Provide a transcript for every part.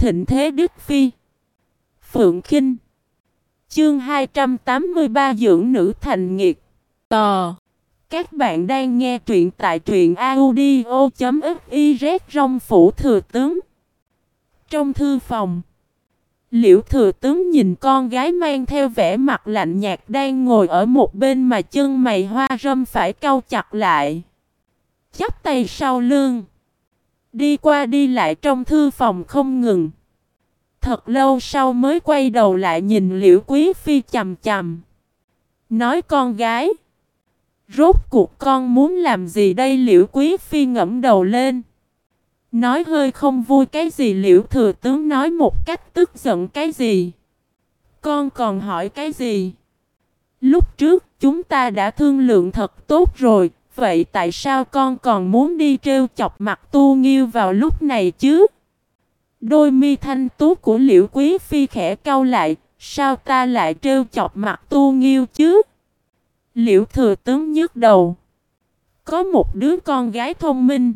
thịnh thế Đức Phi. Phượng Khinh. Chương 283 dưỡng nữ thành nghiệt. Tò. Các bạn đang nghe truyện tại truyện audio.fiz. Rong phủ thừa tướng. Trong thư phòng, Liễu thừa tướng nhìn con gái mang theo vẻ mặt lạnh nhạt đang ngồi ở một bên mà chân mày hoa râm phải cau chặt lại, chắp tay sau lưng, đi qua đi lại trong thư phòng không ngừng. Thật lâu sau mới quay đầu lại nhìn Liễu Quý Phi chằm chằm, nói: con gái, rốt cuộc con muốn làm gì đây? Liễu Quý Phi ngẩng đầu lên, nói hơi không vui: cái gì? Liễu thừa tướng nói một cách tức giận: cái gì? Con còn hỏi cái gì? Lúc trước chúng ta đã thương lượng thật tốt rồi, vậy tại sao con còn muốn đi trêu chọc mặt Tu Nghiêu vào lúc này chứ? Đôi mi thanh tú của Liễu Quý Phi khẽ cau lại: sao ta lại trêu chọc mặt Tu Nghiêu chứ? Liễu thừa tướng nhức đầu. Có một đứa con gái thông minh,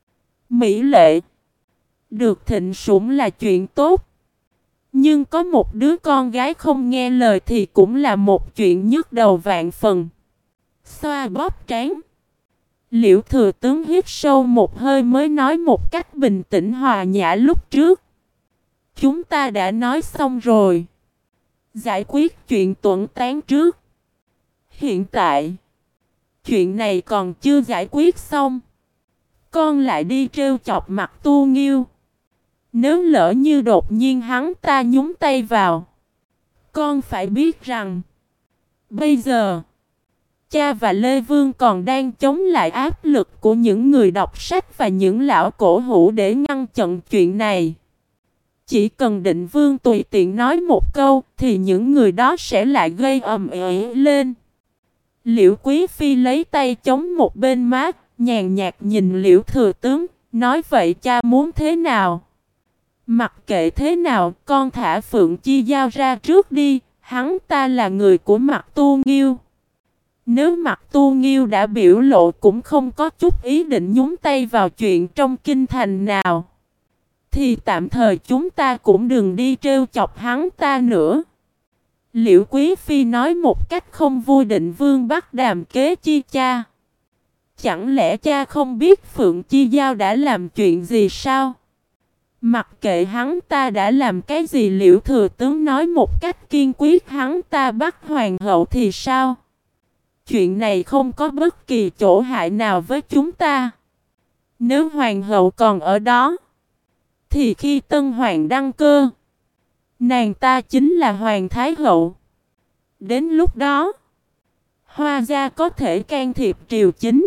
mỹ lệ, được thịnh sủng là chuyện tốt. Nhưng có một đứa con gái không nghe lời thì cũng là một chuyện nhức đầu vạn phần. Xoa bóp trán, Liễu thừa tướng hít sâu một hơi mới nói một cách bình tĩnh hòa nhã: lúc trước chúng ta đã nói xong rồi, giải quyết chuyện tuẫn tán trước. Hiện tại chuyện này còn chưa giải quyết xong, con lại đi trêu chọc mặt Tu Nghiêu. Nếu lỡ như đột nhiên hắn ta nhúng tay vào, con phải biết rằng bây giờ cha và Lê Vương còn đang chống lại áp lực của những người đọc sách và những lão cổ hủ để ngăn chặn chuyện này. Chỉ cần Định Vương tùy tiện nói một câu thì những người đó sẽ lại gây ầm ĩ lên. Liễu Quý Phi lấy tay chống một bên má, nhàn nhạt nhìn Liễu thừa tướng, nói: vậy cha muốn thế nào? Mặc kệ thế nào, con thả Phượng Chi Giao ra trước đi, hắn ta là người của Mặt Tu Nghiêu. Nếu Mặt Tu Nghiêu đã biểu lộ cũng không có chút ý định nhúng tay vào chuyện trong kinh thành nào, thì tạm thời chúng ta cũng đừng đi trêu chọc hắn ta nữa. Liễu Quý Phi nói một cách không vui: Định Vương bắt đàm kế chi cha? Chẳng lẽ cha không biết Phượng Chi Giao đã làm chuyện gì sao? Mặc kệ hắn ta đã làm cái gì, Liễu thừa tướng nói một cách kiên quyết: hắn ta bắt hoàng hậu thì sao? Chuyện này không có bất kỳ chỗ hại nào với chúng ta. Nếu hoàng hậu còn ở đó, thì khi tân hoàng đăng cơ, nàng ta chính là hoàng thái hậu. Đến lúc đó, Hoa gia có thể can thiệp triều chính,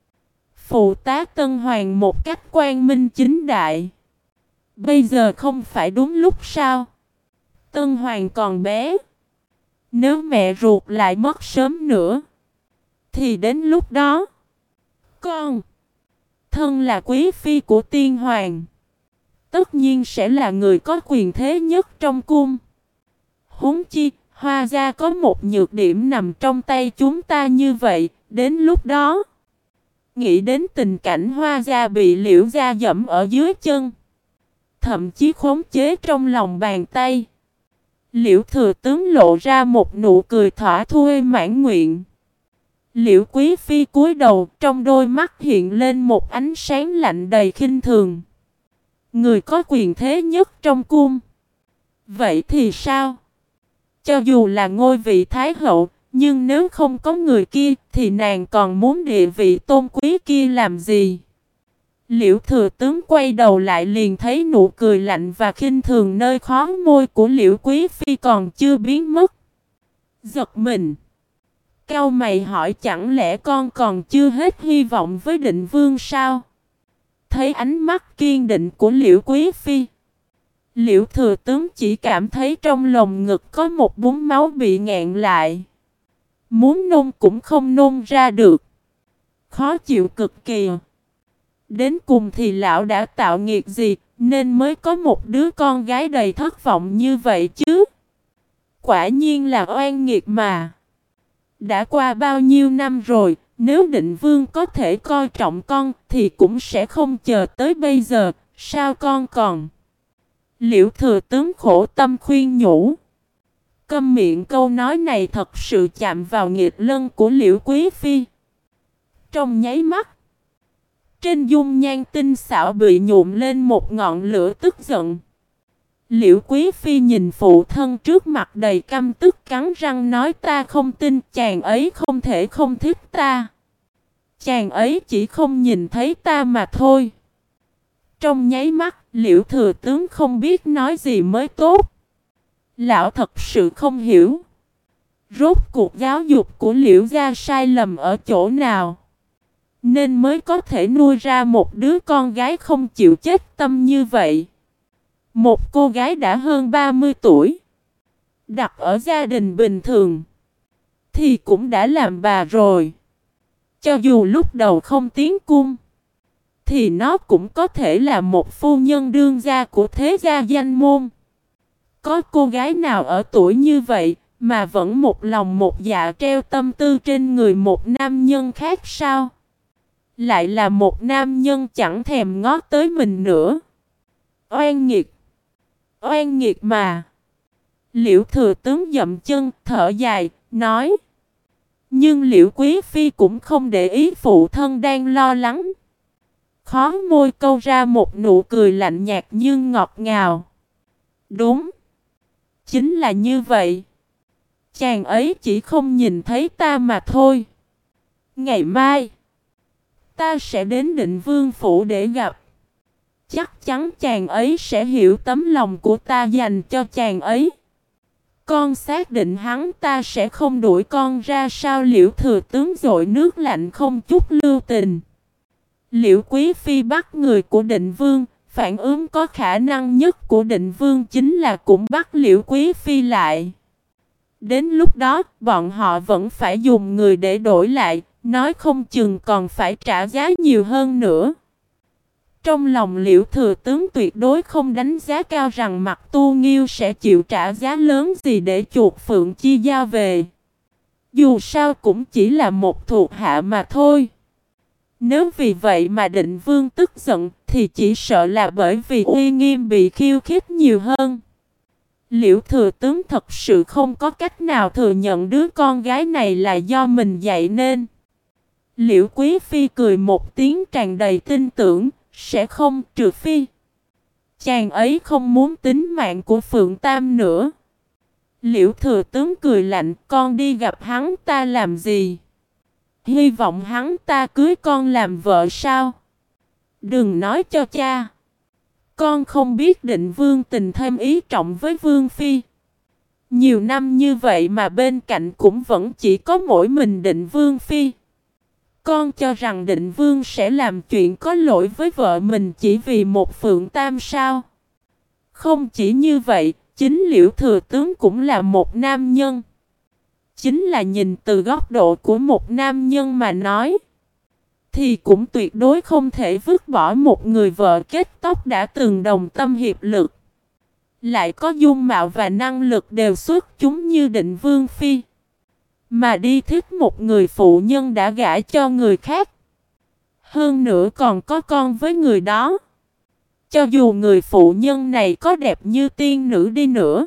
phụ tá tân hoàng một cách quang minh chính đại. Bây giờ không phải đúng lúc sao? Tân hoàng còn bé, nếu mẹ ruột lại mất sớm nữa, thì đến lúc đó con, thân là quý phi của tiên hoàng, tất nhiên sẽ là người có quyền thế nhất trong cung. Huống chi Hoa gia có một nhược điểm nằm trong tay chúng ta như vậy. Đến lúc đó, nghĩ đến tình cảnh Hoa gia bị Liễu gia dẫm ở dưới chân, thậm chí khống chế trong lòng bàn tay, Liễu thừa tướng lộ ra một nụ cười thỏa thuê mãn nguyện. Liễu Quý Phi cúi đầu, trong đôi mắt hiện lên một ánh sáng lạnh đầy khinh thường. Người có quyền thế nhất trong cung, vậy thì sao? Cho dù là ngôi vị thái hậu, nhưng nếu không có người kia thì nàng còn muốn địa vị tôn quý kia làm gì? Liễu thừa tướng quay đầu lại liền thấy nụ cười lạnh và khinh thường nơi khóe môi của Liễu Quý Phi còn chưa biến mất. Giật mình, cau mày hỏi: chẳng lẽ con còn chưa hết hy vọng với Định Vương sao? Thấy ánh mắt kiên định của Liễu Quý Phi, Liễu thừa tướng chỉ cảm thấy trong lồng ngực có một búng máu bị nghẹn lại, muốn nôn cũng không nôn ra được, khó chịu cực kỳ. Đến cùng thì lão đã tạo nghiệt gì nên mới có một đứa con gái đầy thất vọng như vậy chứ? Quả nhiên là oan nghiệt mà. Đã qua bao nhiêu năm rồi, nếu Định Vương có thể coi trọng con thì cũng sẽ không chờ tới bây giờ. Sao con còn? Liễu thừa tướng khổ tâm khuyên nhủ. Câm miệng, câu nói này thật sự chạm vào nghịch lân của Liễu Quý Phi. Trong nháy mắt, trên dung nhan tinh xảo bị nhuộm lên một ngọn lửa tức giận. Liễu Quý Phi nhìn phụ thân trước mặt đầy căm tức, cắn răng nói: ta không tin, chàng ấy không thể không thích ta. Chàng ấy chỉ không nhìn thấy ta mà thôi. Trong nháy mắt, Liễu thừa tướng không biết nói gì mới tốt. Lão thật sự không hiểu. Rốt cuộc giáo dục của Liễu gia sai lầm ở chỗ nào, nên mới có thể nuôi ra một đứa con gái không chịu chết tâm như vậy. Một cô gái đã hơn 30 tuổi, đặt ở gia đình bình thường, thì cũng đã làm bà rồi. Cho dù lúc đầu không tiến cung, thì nó cũng có thể là một phu nhân đương gia của thế gia danh môn. Có cô gái nào ở tuổi như vậy mà vẫn một lòng một dạ treo tâm tư trên người một nam nhân khác sao? Lại là một nam nhân chẳng thèm ngó tới mình nữa. Oan nghiệt! Oan nghiệt mà! Liễu thừa tướng dậm chân, thở dài, nói. Nhưng Liễu Quý Phi cũng không để ý phụ thân đang lo lắng. Khó môi câu ra một nụ cười lạnh nhạt nhưng ngọt ngào. Đúng! Chính là như vậy. Chàng ấy chỉ không nhìn thấy ta mà thôi. Ngày mai, ta sẽ đến Định Vương phủ để gặp. Chắc chắn chàng ấy sẽ hiểu tấm lòng của ta dành cho chàng ấy. Con xác định hắn ta sẽ không đuổi con ra sao? Liễu thừa tướng dội nước lạnh không chút lưu tình. Liễu Quý Phi bắt người của Định Vương. Phản ứng có khả năng nhất của Định Vương chính là cũng bắt Liễu Quý Phi lại. Đến lúc đó, bọn họ vẫn phải dùng người để đổi lại, nói không chừng còn phải trả giá nhiều hơn nữa. Trong lòng Liễu thừa tướng tuyệt đối không đánh giá cao rằng Mặc Tu Nghiêu sẽ chịu trả giá lớn gì để chuộc Phượng Chi Giao về. Dù sao cũng chỉ là một thuộc hạ mà thôi. Nếu vì vậy mà Định Vương tức giận thì chỉ sợ là bởi vì uy nghiêm bị khiêu khích nhiều hơn. Liễu thừa tướng thật sự không có cách nào thừa nhận đứa con gái này là do mình dạy nên. Liễu Quý Phi cười một tiếng tràn đầy tin tưởng, sẽ không, trừ phi chàng ấy không muốn tính mạng của Phượng Tam nữa. Liễu thừa tướng cười lạnh, con đi gặp hắn ta làm gì? Hy vọng hắn ta cưới con làm vợ sao? Đừng nói cho cha. Con không biết Định Vương tình thêm ý trọng với Vương Phi. Nhiều năm như vậy mà bên cạnh cũng vẫn chỉ có mỗi mình Định Vương Phi. Con cho rằng Định Vương sẽ làm chuyện có lỗi với vợ mình chỉ vì một Phượng Tam sao? Không chỉ như vậy, chính Liễu thừa tướng cũng là một nam nhân. Chính là nhìn từ góc độ của một nam nhân mà nói, thì cũng tuyệt đối không thể vứt bỏ một người vợ kết tóc đã từng đồng tâm hiệp lực, lại có dung mạo và năng lực đều xuất chúng như Định Vương Phi, mà đi thích một người phụ nhân đã gả cho người khác. Hơn nữa còn có con với người đó. Cho dù người phụ nhân này có đẹp như tiên nữ đi nữa,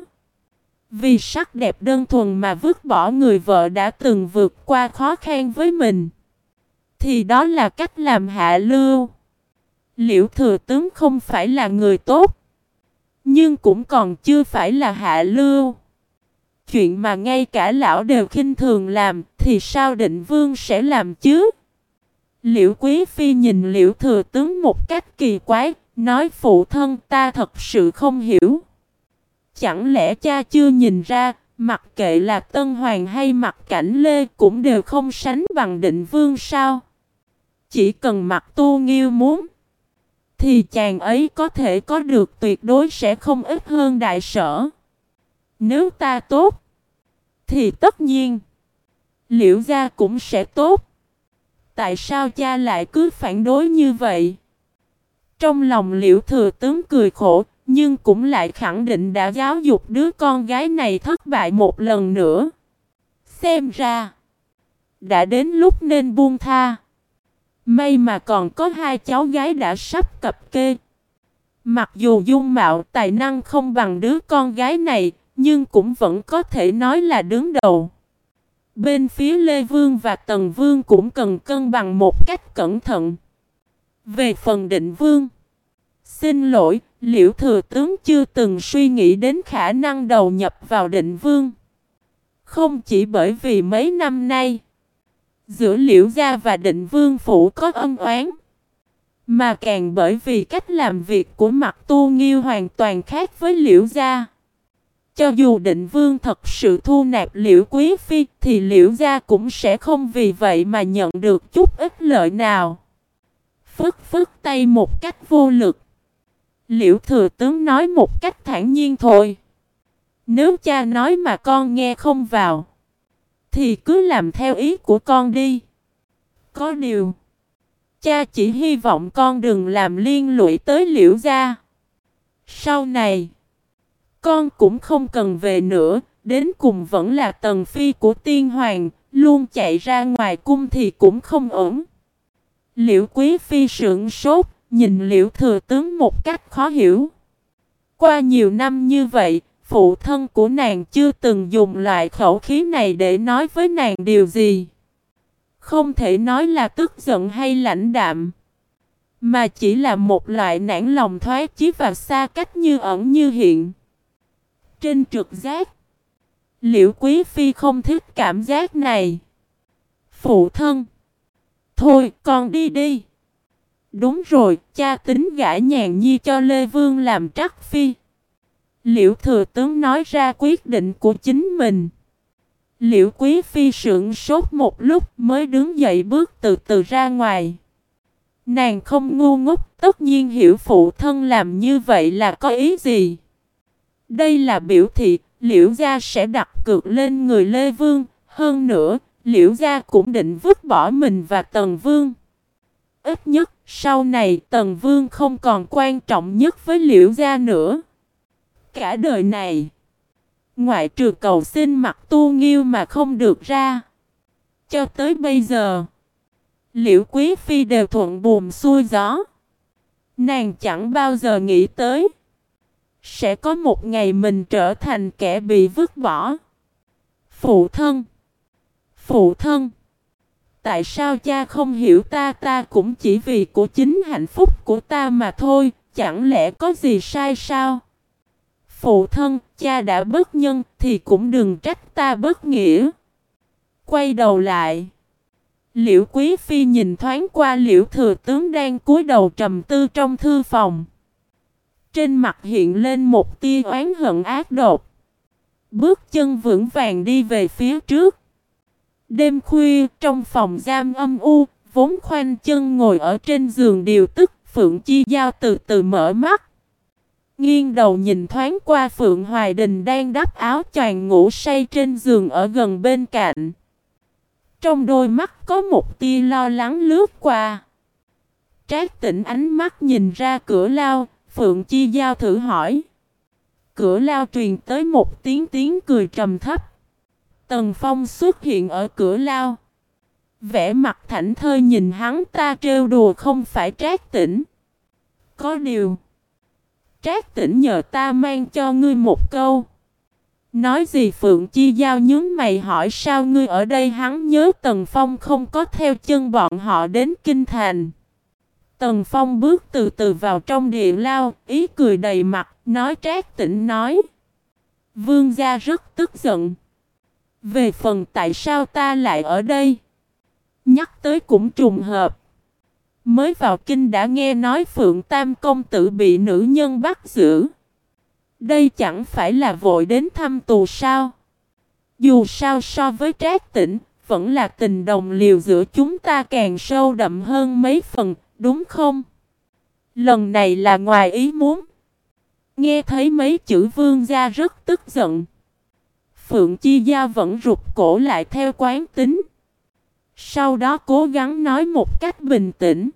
vì sắc đẹp đơn thuần mà vứt bỏ người vợ đã từng vượt qua khó khăn với mình, thì đó là cách làm hạ lưu. Liễu thừa tướng không phải là người tốt, nhưng cũng còn chưa phải là hạ lưu. Chuyện mà ngay cả lão đều khinh thường làm, thì sao Định Vương sẽ làm chứ? Liễu Quý Phi nhìn Liễu thừa tướng một cách kỳ quái, nói: phụ thân, ta thật sự không hiểu. Chẳng lẽ cha chưa nhìn ra, mặc kệ là Tân Hoàng hay Mặc Cảnh Lê cũng đều không sánh bằng Định Vương sao? Chỉ cần Mặc Tu Nghiêu muốn, thì chàng ấy có thể có được, tuyệt đối sẽ không ít hơn Đại Sở. Nếu ta tốt, thì tất nhiên Liễu gia cũng sẽ tốt. Tại sao cha lại cứ phản đối như vậy? Trong lòng Liễu thừa tướng cười khổ, nhưng cũng lại khẳng định đã giáo dục đứa con gái này thất bại một lần nữa. Xem ra đã đến lúc nên buông tha. May mà còn có hai cháu gái đã sắp cập kê, Mặc dù dung mạo tài năng không bằng đứa con gái này, nhưng cũng vẫn có thể nói là đứng đầu. Bên phía Lê Vương và Tần Vương cũng cần cân bằng một cách cẩn thận. Về phần Định Vương, xin lỗi, Liễu thừa tướng chưa từng suy nghĩ đến khả năng đầu nhập vào Định Vương. Không chỉ bởi vì mấy năm nay, giữa Liễu gia và Định Vương phủ có ân oán, mà càng bởi vì cách làm việc của Mặc Tu Nghiêu hoàn toàn khác với Liễu gia. Cho dù Định Vương thật sự thu nạp Liễu Quý Phi, thì Liễu gia cũng sẽ không vì vậy mà nhận được chút ích lợi nào. Phất phất tay một cách vô lực, Liễu thừa tướng nói một cách thản nhiên thôi. Nếu cha nói mà con nghe không vào, thì cứ làm theo ý của con đi. Có điều, cha chỉ hy vọng con đừng làm liên lụy tới Liễu gia. Sau này, con cũng không cần về nữa, đến cùng vẫn là tần phi của tiên hoàng, luôn chạy ra ngoài cung thì cũng không ổn. Liễu Quý Phi sững sốt, nhìn Liễu thừa tướng một cách khó hiểu. Qua nhiều năm như vậy, phụ thân của nàng chưa từng dùng loại khẩu khí này để nói với nàng điều gì. Không thể nói là tức giận hay lãnh đạm, mà chỉ là một loại nản lòng thoái chí và xa cách như ẩn như hiện. Trên trực giác, Liễu Quý Phi không thích cảm giác này. Phụ thân, thôi con đi đi. Đúng rồi, cha tính gả Nhàn Nhi cho Lê Vương làm trắc phi. Liễu thừa tướng nói ra quyết định của chính mình. Liễu Quý Phi sững sốt một lúc mới đứng dậy bước từ từ ra ngoài. Nàng không ngu ngốc, tất nhiên hiểu phụ thân làm như vậy là có ý gì. Đây là biểu thị Liễu gia sẽ đặt cược lên người Lê Vương. Hơn nữa, Liễu gia cũng định vứt bỏ mình và Tần Vương. Ít nhất, sau này Tần Vương không còn quan trọng nhất với Liễu gia nữa. Cả đời này, ngoại trừ cầu xin Mặc Tu Nghiêu mà không được ra. Cho tới bây giờ, Liễu Quý Phi đều thuận buồm xuôi gió. Nàng chẳng bao giờ nghĩ tới sẽ có một ngày mình trở thành kẻ bị vứt bỏ. Phụ thân, phụ thân, tại sao cha không hiểu ta? Ta cũng chỉ vì của chính hạnh phúc của ta mà thôi, chẳng lẽ có gì sai sao? Phụ thân, cha đã bất nhân thì cũng đừng trách ta bất nghĩa. Quay đầu lại, Liễu Quý Phi nhìn thoáng qua Liễu thừa tướng đang cúi đầu trầm tư trong thư phòng. Trên mặt hiện lên một tia oán hận ác độc. Bước chân vững vàng đi về phía trước. Đêm khuya, trong phòng giam âm u, vốn khoanh chân ngồi ở trên giường điều tức, Phượng Chi Giao từ từ mở mắt. Nghiêng đầu nhìn thoáng qua Phượng Hoài Đình đang đắp áo choàng ngủ say trên giường ở gần bên cạnh. Trong đôi mắt có một tia lo lắng lướt qua. Trác Tĩnh ánh mắt nhìn ra cửa lao, Phượng Chi Giao thử hỏi. Cửa lao truyền tới một tiếng cười trầm thấp. Tần Phong xuất hiện ở cửa lao. Vẻ mặt thảnh thơi nhìn hắn ta trêu đùa không phải Trác Tĩnh. Có điều, Trác Tĩnh nhờ ta mang cho ngươi một câu. Nói gì? Phượng Chi Giao nhướng mày hỏi sao ngươi ở đây? Hắn nhớ Tần Phong không có theo chân bọn họ đến Kinh Thành. Tần Phong bước từ từ vào trong địa lao, ý cười đầy mặt, nói Trác Tĩnh nói. Vương gia rất tức giận. Về phần tại sao ta lại ở đây? Nhắc tới cũng trùng hợp. Mới vào kinh đã nghe nói Phượng Tam công tử bị nữ nhân bắt giữ. Đây chẳng phải là vội đến thăm tù sao? Dù sao so với Trác Tĩnh, vẫn là tình đồng liều giữa chúng ta càng sâu đậm hơn mấy phần, đúng không? Lần này là ngoài ý muốn. Nghe thấy mấy chữ vương gia rất tức giận. Phượng Chi Giao vẫn rụt cổ lại theo quán tính. Sau đó cố gắng nói một cách bình tĩnh.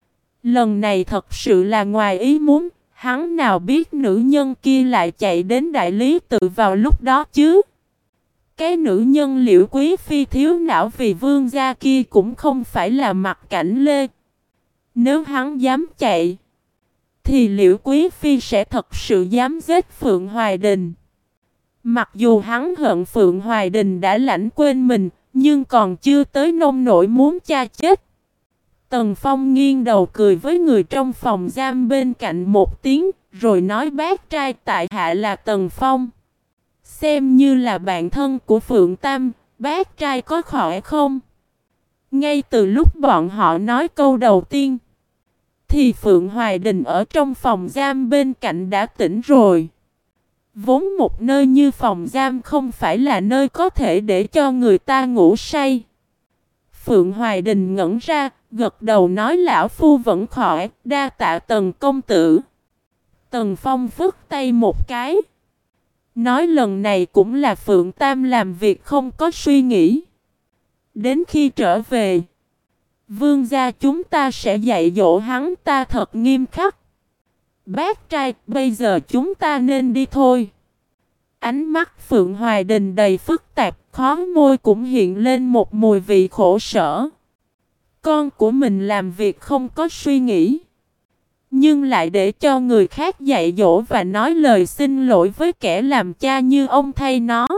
Lần này thật sự là ngoài ý muốn. Hắn nào biết nữ nhân kia lại chạy đến đại lý tự vào lúc đó chứ. Cái nữ nhân Liễu Quý Phi thiếu não vì vương gia kia cũng không phải là Mặc Cảnh Lê. Nếu hắn dám chạy, thì Liễu Quý Phi sẽ thật sự dám giết Phượng Hoài Đình. Mặc dù hắn hận Phượng Hoài Đình đã lãnh quên mình, nhưng còn chưa tới nông nỗi muốn cha chết. Tần Phong nghiêng đầu cười với người trong phòng giam bên cạnh một tiếng, rồi nói bác trai tại hạ là Tần Phong. Xem như là bạn thân của Phượng Tam, bác trai có khỏe không? Ngay từ lúc bọn họ nói câu đầu tiên, thì Phượng Hoài Đình ở trong phòng giam bên cạnh đã tỉnh rồi. Vốn một nơi như phòng giam không phải là nơi có thể để cho người ta ngủ say. Phượng Hoài Đình ngẩn ra, gật đầu nói lão phu vẫn khỏe, đa tạ Tần công tử. Tần Phong phất tay một cái, nói lần này cũng là Phượng Tam làm việc không có suy nghĩ. Đến khi trở về, vương gia chúng ta sẽ dạy dỗ hắn ta thật nghiêm khắc. Bác trai, bây giờ chúng ta nên đi thôi. Ánh mắt Phượng Hoài Đình đầy phức tạp, khó môi cũng hiện lên một mùi vị khổ sở. Con của mình làm việc không có suy nghĩ, nhưng lại để cho người khác dạy dỗ và nói lời xin lỗi với kẻ làm cha như ông thay nó.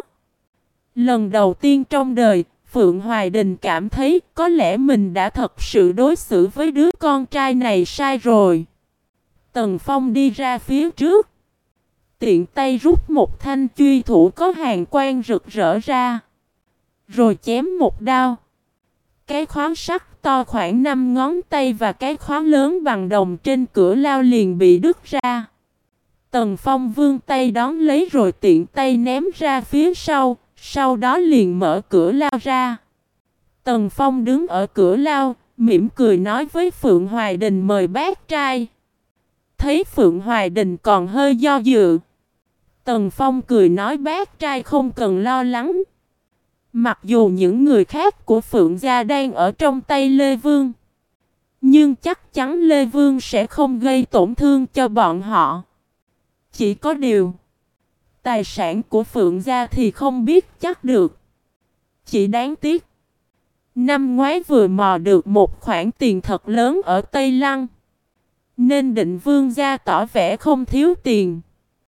Lần đầu tiên trong đời, Phượng Hoài Đình cảm thấy có lẽ mình đã thật sự đối xử với đứa con trai này sai rồi. Tần Phong đi ra phía trước, tiện tay rút một thanh truy thủ có hàn quang rực rỡ ra, rồi chém một đao. Cái khóa sắt to khoảng 5 ngón tay và cái khóa lớn bằng đồng trên cửa lao liền bị đứt ra. Tần Phong vươn tay đón lấy rồi tiện tay ném ra phía sau đó liền mở cửa lao ra. Tần Phong đứng ở cửa lao, mỉm cười nói với Phượng Hoài Đình mời bác trai. Thấy Phượng Hoài Đình còn hơi do dự, Tần Phong cười nói bác trai không cần lo lắng. Mặc dù những người khác của Phượng gia đang ở trong tay Lê Vương, nhưng chắc chắn Lê Vương sẽ không gây tổn thương cho bọn họ. Chỉ có điều, tài sản của Phượng gia thì không biết chắc được. Chỉ đáng tiếc, năm ngoái vừa mò được một khoản tiền thật lớn ở Tây Lăng, nên Định Vương gia tỏ vẻ không thiếu tiền.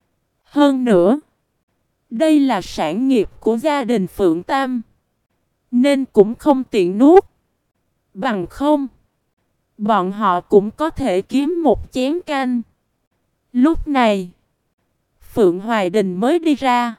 Hơn nữa, đây là sản nghiệp của gia đình Phượng Tam, nên cũng không tiện nuốt. Bằng không, bọn họ cũng có thể kiếm một chén canh. Lúc này, Phượng Hoài Đình mới đi ra,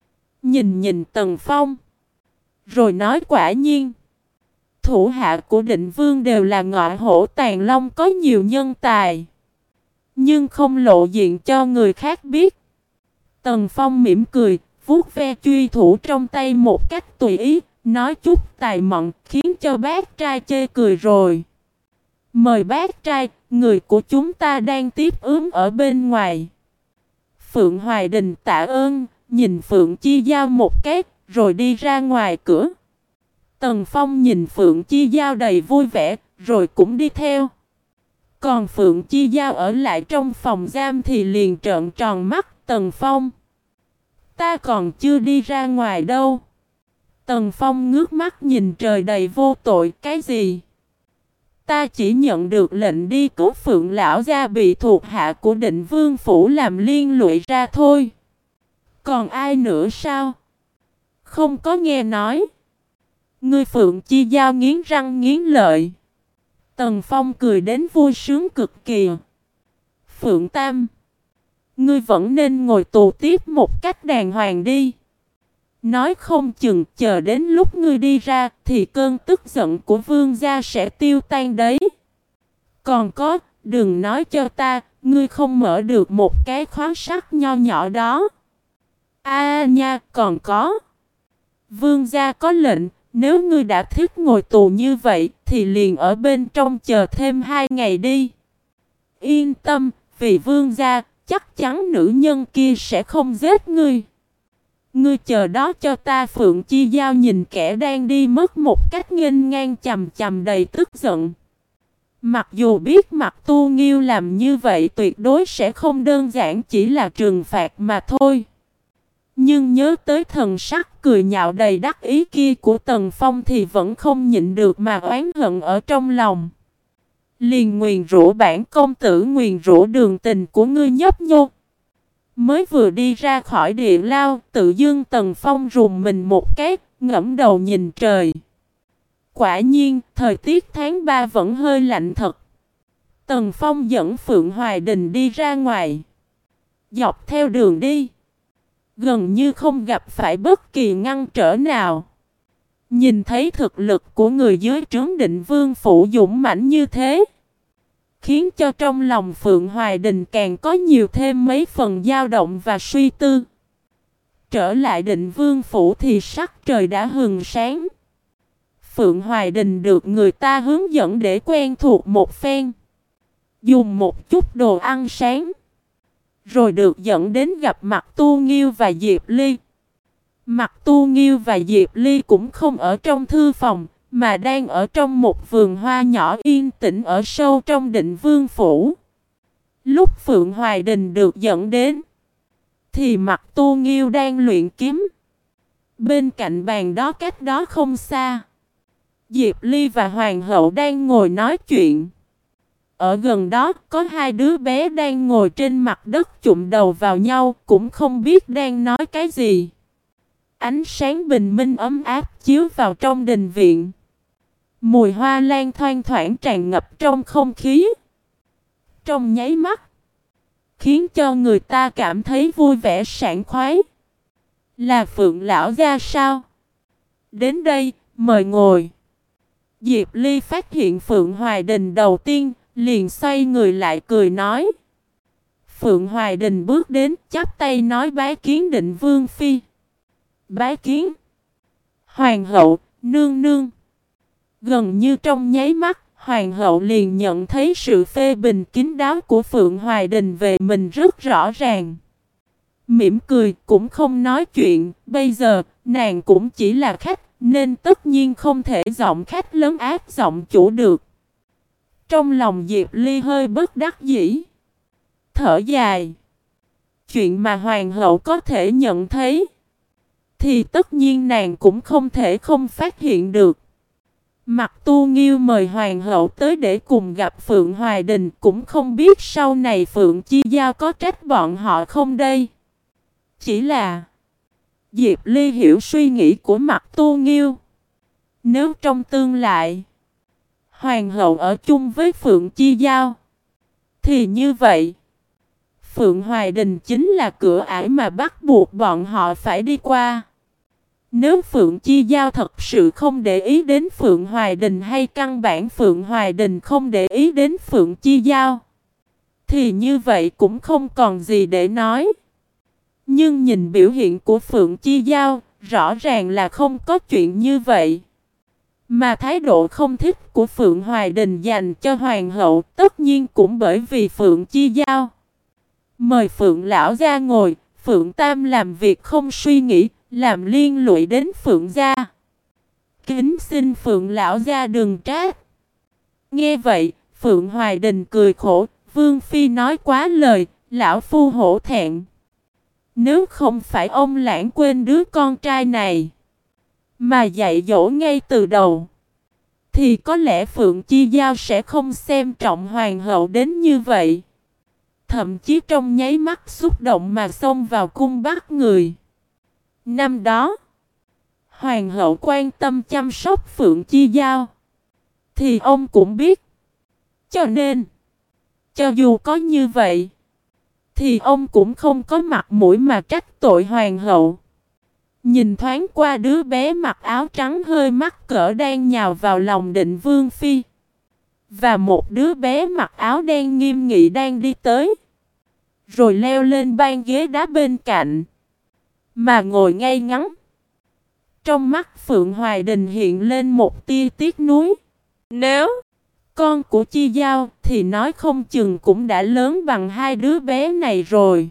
nhìn Tần Phong, rồi nói quả nhiên, thủ hạ của Định Vương đều là ngọa hổ tàn long có nhiều nhân tài, nhưng không lộ diện cho người khác biết. Tần Phong mỉm cười, vuốt ve truy thủ trong tay một cách tùy ý, nói chút tài mọn khiến cho bác trai chê cười rồi. Mời bác trai, người của chúng ta đang tiếp ứng ở bên ngoài. Phượng Hoài Đình tạ ơn, nhìn Phượng Chi Giao một cái, rồi đi ra ngoài cửa. Tần Phong nhìn Phượng Chi Giao đầy vui vẻ, rồi cũng đi theo. Còn Phượng Chi Giao ở lại trong phòng giam thì liền trợn tròn mắt. Tần Phong, ta còn chưa đi ra ngoài đâu. Tần Phong ngước mắt nhìn trời đầy vô tội. Cái gì? Ta chỉ nhận được lệnh đi cứu Phượng lão gia bị thuộc hạ của Định Vương phủ làm liên lụy ra thôi. Còn ai nữa sao? Không có nghe nói. Ngươi Phượng Chi Giao nghiến răng nghiến lợi. Tần Phong cười đến vui sướng cực kỳ. Phượng Tam, ngươi vẫn nên ngồi tù tiếp một cách đàng hoàng đi. Nói không chừng chờ đến lúc ngươi đi ra thì cơn tức giận của vương gia sẽ tiêu tan đấy. Còn có, đừng nói cho ta, ngươi không mở được một cái khóa sắt nho nhỏ đó. Nha, còn có. Vương gia có lệnh, nếu ngươi đã thích ngồi tù như vậy thì liền ở bên trong chờ thêm 2 ngày đi. Yên tâm, vì vương gia, chắc chắn nữ nhân kia sẽ không giết ngươi. Ngươi chờ đó cho ta. Phượng Chi Giao nhìn kẻ đang đi mất một cách nghênh ngang chằm chằm đầy tức giận. Mặc dù biết mặt Tu Nghiêu làm như vậy tuyệt đối sẽ không đơn giản chỉ là trừng phạt mà thôi, nhưng nhớ tới thần sắc cười nhạo đầy đắc ý kia của Tần Phong thì vẫn không nhịn được mà oán hận ở trong lòng. Liền nguyền rủa bản công tử, nguyền rủa đường tình của ngươi nhấp nhô. Mới vừa đi ra khỏi địa lao, tự dưng Tần Phong rùng mình một cái, ngẫm đầu nhìn trời. Quả nhiên, thời tiết tháng 3 vẫn hơi lạnh thật. Tần Phong dẫn Phượng Hoài Đình đi ra ngoài. Dọc theo đường đi, gần như không gặp phải bất kỳ ngăn trở nào. Nhìn thấy thực lực của người dưới trướng Định Vương phủ dũng mãnh như thế, khiến cho trong lòng Phượng Hoài Đình càng có nhiều thêm mấy phần dao động và suy tư. Trở lại Định Vương phủ thì sắc trời đã hừng sáng. Phượng Hoài Đình được người ta hướng dẫn để quen thuộc một phen, dùng một chút đồ ăn sáng, rồi được dẫn đến gặp mặt Tu Nghiêu và Diệp Ly. Mặt Tu Nghiêu và Diệp Ly cũng không ở trong thư phòng, mà đang ở trong một vườn hoa nhỏ yên tĩnh ở sâu trong Định Vương phủ. Lúc Phượng Hoài Đình được dẫn đến, thì Mặt Tu Nghiêu đang luyện kiếm. Bên cạnh bàn đó, cách đó không xa, Diệp Ly và Hoàng hậu đang ngồi nói chuyện. Ở gần đó có hai đứa bé đang ngồi trên mặt đất chụm đầu vào nhau, cũng không biết đang nói cái gì. Ánh sáng bình minh ấm áp chiếu vào trong đình viện. Mùi hoa lan thoang thoảng tràn ngập trong không khí. Trong nháy mắt, khiến cho người ta cảm thấy vui vẻ sảng khoái. Là Phượng lão gia sao? Đến đây, mời ngồi. Diệp Ly phát hiện Phượng Hoài Đình đầu tiên, liền xoay người lại cười nói. Phượng Hoài Đình bước đến, chắp tay nói bái kiến Định Vương phi. Bái kiến Hoàng hậu, nương nương. Gần như trong nháy mắt, Hoàng hậu liền nhận thấy sự phê bình kín đáo của Phượng Hoài Đình về mình rất rõ ràng. Mỉm cười, cũng không nói chuyện, bây giờ, nàng cũng chỉ là khách, nên tất nhiên không thể giọng khách lớn áp giọng chủ được. Trong lòng Diệp Ly hơi bất đắc dĩ, thở dài. Chuyện mà Hoàng hậu có thể nhận thấy, thì tất nhiên nàng cũng không thể không phát hiện được. Mặt Tu Nghiêu mời Hoàng hậu tới để cùng gặp Phượng Hoài Đình, cũng không biết sau này Phượng Chi Giao có trách bọn họ không đây. Chỉ là Diệp Ly hiểu suy nghĩ của Mặt Tu Nghiêu. Nếu trong tương lai Hoàng hậu ở chung với Phượng Chi Giao, thì như vậy Phượng Hoài Đình chính là cửa ải mà bắt buộc bọn họ phải đi qua. Nếu Phượng Chi Giao thật sự không để ý đến Phượng Hoài Đình, hay căn bản Phượng Hoài Đình không để ý đến Phượng Chi Giao, thì như vậy cũng không còn gì để nói. Nhưng nhìn biểu hiện của Phượng Chi Giao, rõ ràng là không có chuyện như vậy. Mà thái độ không thích của Phượng Hoài Đình dành cho Hoàng hậu tất nhiên cũng bởi vì Phượng Chi Giao. Mời Phượng lão ra ngồi, Phượng Tam làm việc không suy nghĩ, làm liên lụy đến Phượng gia. Kính xin Phượng lão gia đừng trách. Nghe vậy, Phượng Hoài Đình cười khổ, Vương phi nói quá lời, lão phu hổ thẹn. Nếu không phải ông lãng quên đứa con trai này, mà dạy dỗ ngay từ đầu, thì có lẽ Phượng Chi Giao sẽ không xem trọng Hoàng hậu đến như vậy. Thậm chí trong nháy mắt xúc động mà xông vào cung bắt người. Năm đó, Hoàng hậu quan tâm chăm sóc Phượng Chi Giao, thì ông cũng biết. Cho nên, cho dù có như vậy, thì ông cũng không có mặt mũi mà trách tội Hoàng hậu. Nhìn thoáng qua đứa bé mặc áo trắng hơi mắc cỡ đang nhào vào lòng Định Vương phi, và một đứa bé mặc áo đen nghiêm nghị đang đi tới, rồi leo lên ban ghế đá bên cạnh, mà ngồi ngay ngắn. Trong mắt Phượng Hoài Đình hiện lên một tia tiếc nuối. Nếu con của Chi Giao thì nói không chừng cũng đã lớn bằng hai đứa bé này rồi.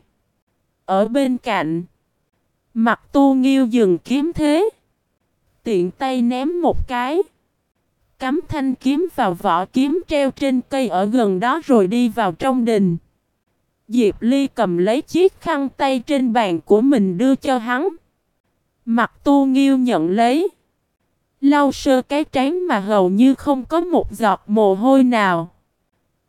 Ở bên cạnh, Mặt Tu Nghiêu dừng kiếm thế, tiện tay ném một cái, cắm thanh kiếm vào vỏ kiếm treo trên cây ở gần đó rồi đi vào trong đình. Diệp Ly cầm lấy chiếc khăn tay trên bàn của mình đưa cho hắn. Mặt Tu Nghiêu nhận lấy, lau sơ cái trán mà hầu như không có một giọt mồ hôi nào.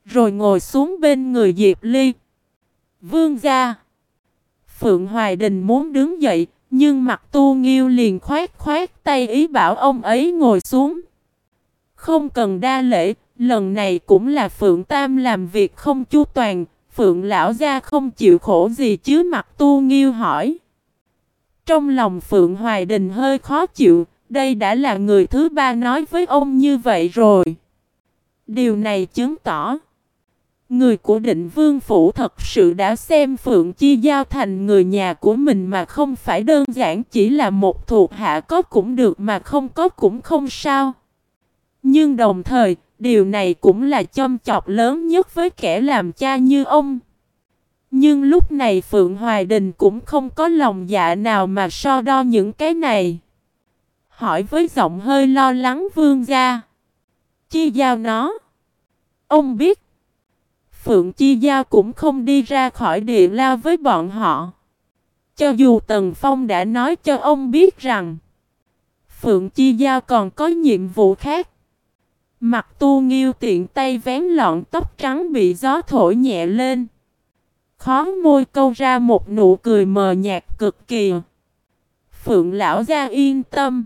rồi ngồi xuống bên người Diệp Ly. Vương gia. Phượng Hoài Đình muốn đứng dậy, nhưng Mặc Tu Nghiêu liền khoát khoát tay ý bảo ông ấy ngồi xuống. Không cần đa lễ, lần này cũng là Phượng Tam làm việc không chu toàn, Phượng lão gia không chịu khổ gì chứ? Mặc Tu Nghiêu hỏi. Trong lòng Phượng Hoài Đình hơi khó chịu, đây đã là người thứ ba nói với ông như vậy rồi. Điều này chứng tỏ người của Định Vương Phủ thật sự đã xem Phượng Chi Giao thành người nhà của mình, mà không phải đơn giản chỉ là một thuộc hạ có cũng được mà không có cũng không sao. Nhưng đồng thời, điều này cũng là châm chọc lớn nhất với kẻ làm cha như ông. Nhưng lúc này Phượng Hoài Đình cũng không có lòng dạ nào mà so đo những cái này. Hỏi với giọng hơi lo lắng: Vương gia, Chi Giao nó. Ông biết Phượng Chi Giao cũng không đi ra khỏi địa lao với bọn họ. Cho dù Tần Phong đã nói cho ông biết rằng Phượng Chi Giao còn có nhiệm vụ khác. Mặc Tu Nghiêu tiện tay vén lọn tóc trắng bị gió thổi nhẹ lên, khó môi câu ra một nụ cười mờ nhạt cực kỳ. Phượng lão gia yên tâm,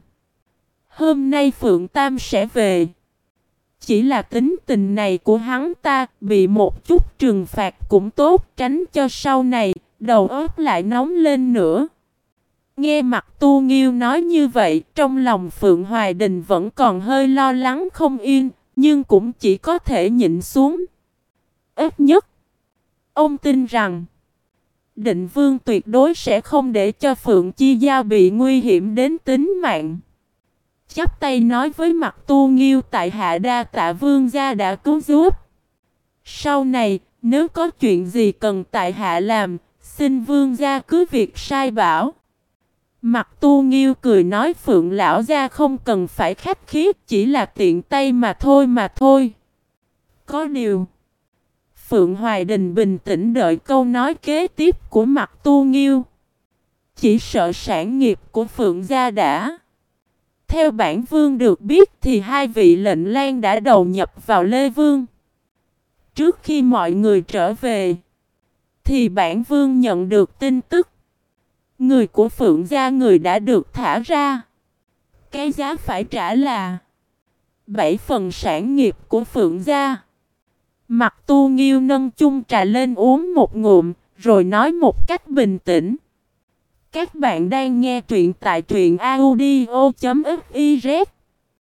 hôm nay Phượng Tam sẽ về. Chỉ là tính tình này của hắn ta, bị một chút trừng phạt cũng tốt, tránh cho sau này đầu óc lại nóng lên nữa. Nghe Mặc Tu Nghiêu nói như vậy, trong lòng Phượng Hoài Đình vẫn còn hơi lo lắng không yên, nhưng cũng chỉ có thể nhịn xuống. Ít nhất, ông tin rằng Định Vương tuyệt đối sẽ không để cho Phượng Chi Giao bị nguy hiểm đến tính mạng. Chắp tay nói với Mặc Tu Nghiêu: tại hạ đa tạ vương gia đã cứu giúp. Sau này, nếu có chuyện gì cần tại hạ làm, xin vương gia cứ việc sai bảo. Mặc Tu Nghiêu cười nói: Phượng lão gia không cần phải khách khí, chỉ là tiện tay mà thôi. Có điều, Phượng Hoài Đình bình tĩnh đợi câu nói kế tiếp của Mặc Tu Nghiêu. Chỉ sợ sản nghiệp của Phượng gia đã. Theo bản vương được biết thì hai vị lệnh lang đã đầu nhập vào Lê Vương. Trước khi mọi người trở về, thì bản vương nhận được tin tức người của Phượng gia người đã được thả ra. Cái giá phải trả là 7 phần sản nghiệp của Phượng gia. Mặc Tu Nghiêu nâng chung trà lên uống một ngụm, rồi nói một cách bình tĩnh: các bạn đang nghe truyện tại truyện audio.fiz.